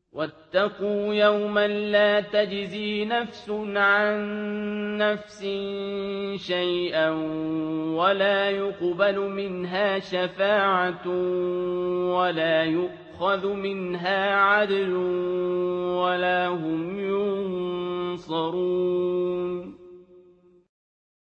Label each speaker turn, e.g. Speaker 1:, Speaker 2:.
Speaker 1: واتقوا يوما لا تجزي نفس عن نفس شيئا ولا يقبل منها شفاعة ولا يؤخذ منها عدل ولا هم ينصرون